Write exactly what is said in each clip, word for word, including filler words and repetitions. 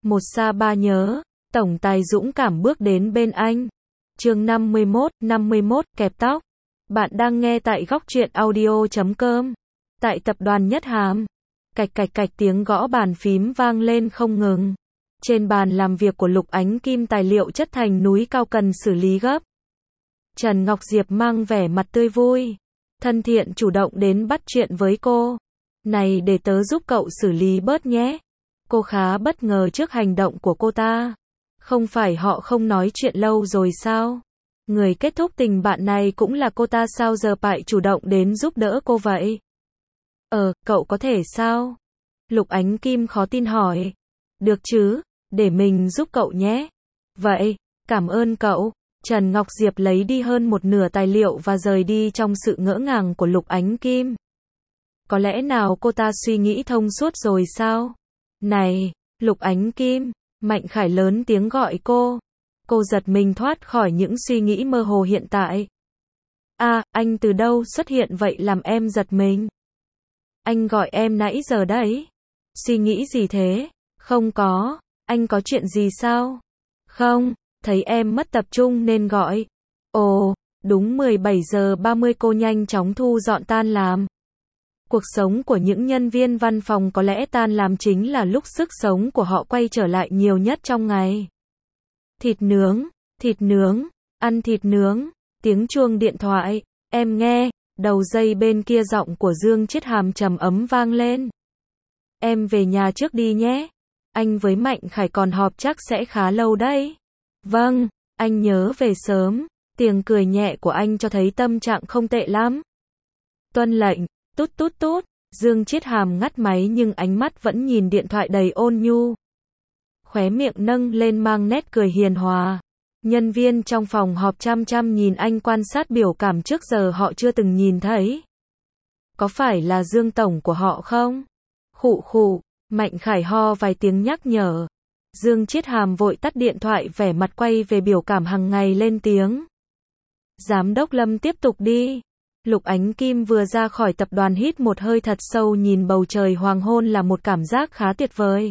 Một xa ba nhớ, tổng tài dũng cảm bước đến bên anh. Chương năm mươi mốt, năm mươi mốt, kẹp tóc. Bạn đang nghe tại góc truyện audio chấm com. Tại tập đoàn Nhất Hàm. Cạch cạch cạch tiếng gõ bàn phím vang lên không ngừng. Trên bàn làm việc của Lục Ánh Kim tài liệu chất thành núi cao cần xử lý gấp. Trần Ngọc Diệp mang vẻ mặt tươi vui, thân thiện chủ động đến bắt chuyện với cô. Này, để tớ giúp cậu xử lý bớt nhé. Cô khá bất ngờ trước hành động của cô ta. Không phải họ không nói chuyện lâu rồi sao? Người kết thúc tình bạn này cũng là cô ta, sao giờ lại chủ động đến giúp đỡ cô vậy? Ờ, cậu có thể sao? Lục Ánh Kim khó tin hỏi. Được chứ, để mình giúp cậu nhé. Vậy, cảm ơn cậu. Trần Ngọc Diệp lấy đi hơn một nửa tài liệu và rời đi trong sự ngỡ ngàng của Lục Ánh Kim. Có lẽ nào cô ta suy nghĩ thông suốt rồi sao? Này, Lục Ánh Kim, Mạnh Khải lớn tiếng gọi cô. Cô giật mình thoát khỏi những suy nghĩ mơ hồ hiện tại. À, anh từ đâu xuất hiện vậy làm em giật mình? Anh gọi em nãy giờ đấy. Suy nghĩ gì thế? Không có, anh có chuyện gì sao? Không, thấy em mất tập trung nên gọi. Ồ, đúng mười bảy giờ ba mươi cô nhanh chóng thu dọn tan làm. Cuộc sống của những nhân viên văn phòng có lẽ tan làm chính là lúc sức sống của họ quay trở lại nhiều nhất trong ngày. Thịt nướng, thịt nướng, ăn thịt nướng, tiếng chuông điện thoại, em nghe, đầu dây bên kia giọng của Dương Chiết Hàm trầm ấm vang lên. Em về nhà trước đi nhé, anh với Mạnh Khải còn họp chắc sẽ khá lâu đấy. Vâng, anh nhớ về sớm, tiếng cười nhẹ của anh cho thấy tâm trạng không tệ lắm. Tuân lệnh. Tút tút tút, Dương Chiết Hàm ngắt máy nhưng ánh mắt vẫn nhìn điện thoại đầy ôn nhu. Khóe miệng nâng lên mang nét cười hiền hòa. Nhân viên trong phòng họp chăm chăm nhìn anh quan sát biểu cảm trước giờ họ chưa từng nhìn thấy. Có phải là Dương Tổng của họ không? Khụ khụ, Mạnh Khải ho vài tiếng nhắc nhở. Dương Chiết Hàm vội tắt điện thoại, vẻ mặt quay về biểu cảm hàng ngày lên tiếng. Giám đốc Lâm tiếp tục đi. Lục Ánh Kim vừa ra khỏi tập đoàn hít một hơi thật sâu, nhìn bầu trời hoàng hôn là một cảm giác khá tuyệt vời.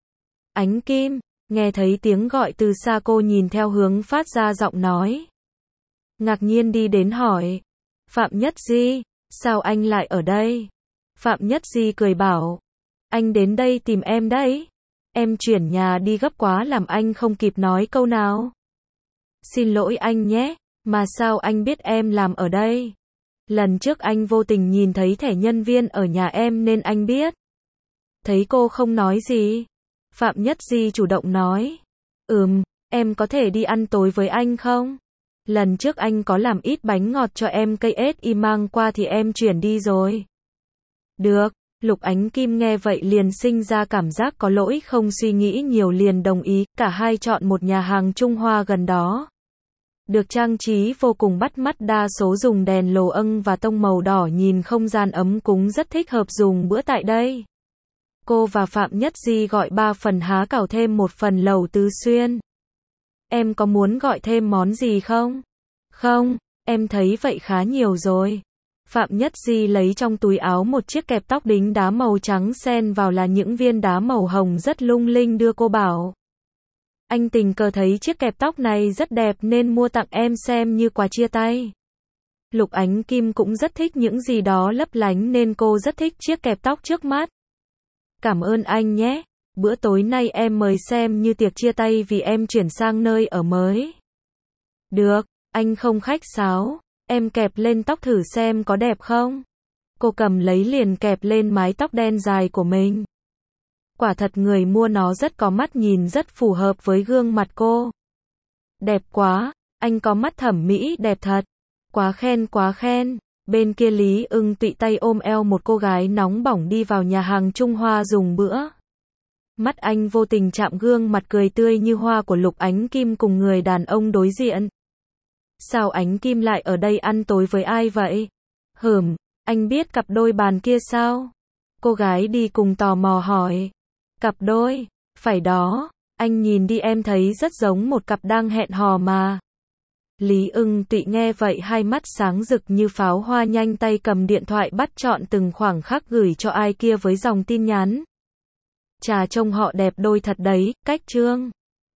Ánh Kim, nghe thấy tiếng gọi từ xa, cô nhìn theo hướng phát ra giọng nói. Ngạc nhiên đi đến hỏi. Phạm Nhất Di, sao anh lại ở đây? Phạm Nhất Di cười bảo. Anh đến đây tìm em đấy. Em chuyển nhà đi gấp quá làm anh không kịp nói câu nào. Xin lỗi anh nhé, mà sao anh biết em làm ở đây? Lần trước anh vô tình nhìn thấy thẻ nhân viên ở nhà em nên anh biết. Thấy cô không nói gì, Phạm Nhất Di chủ động nói. Ừm, em có thể đi ăn tối với anh không? Lần trước anh có làm ít bánh ngọt cho em, cây ét i mang qua thì em chuyển đi rồi. Được, Lục Ánh Kim nghe vậy liền sinh ra cảm giác có lỗi, không suy nghĩ nhiều liền đồng ý. Cả hai chọn một nhà hàng Trung Hoa gần đó. Được trang trí vô cùng bắt mắt, đa số dùng đèn lồ âng và tông màu đỏ, nhìn không gian ấm cúng, rất thích hợp dùng bữa tại đây. Cô và Phạm Nhất Di gọi ba phần há cảo thêm một phần lẩu tứ xuyên. Em có muốn gọi thêm món gì không? Không, em thấy vậy khá nhiều rồi. Phạm Nhất Di lấy trong túi áo một chiếc kẹp tóc đính đá màu trắng, xen vào là những viên đá màu hồng rất lung linh, đưa cô bảo. Anh tình cờ thấy chiếc kẹp tóc này rất đẹp nên mua tặng em xem như quà chia tay. Lục Ánh Kim cũng rất thích những gì đó lấp lánh nên cô rất thích chiếc kẹp tóc trước mắt. Cảm ơn anh nhé, bữa tối nay em mời xem như tiệc chia tay vì em chuyển sang nơi ở mới. Được, anh không khách sáo, em kẹp lên tóc thử xem có đẹp không? Cô cầm lấy liền kẹp lên mái tóc đen dài của mình. Quả thật người mua nó rất có mắt, nhìn rất phù hợp với gương mặt cô. Đẹp quá, anh có mắt thẩm mỹ đẹp thật. Quá khen quá khen. Bên kia Lý Ưng tụy tay ôm eo một cô gái nóng bỏng đi vào nhà hàng Trung Hoa dùng bữa. Mắt anh vô tình chạm gương mặt cười tươi như hoa của Lục Ánh Kim cùng người đàn ông đối diện. Sao Ánh Kim lại ở đây ăn tối với ai vậy? Hửm, anh biết cặp đôi bàn kia sao? Cô gái đi cùng tò mò hỏi. Cặp đôi, phải đó, anh nhìn đi em thấy rất giống một cặp đang hẹn hò mà. Lý Ưng tụy nghe vậy hai mắt sáng rực như pháo hoa, nhanh tay cầm điện thoại bắt chọn từng khoảng khắc gửi cho ai kia với dòng tin nhắn. Chà trông họ đẹp đôi thật đấy, cách trương.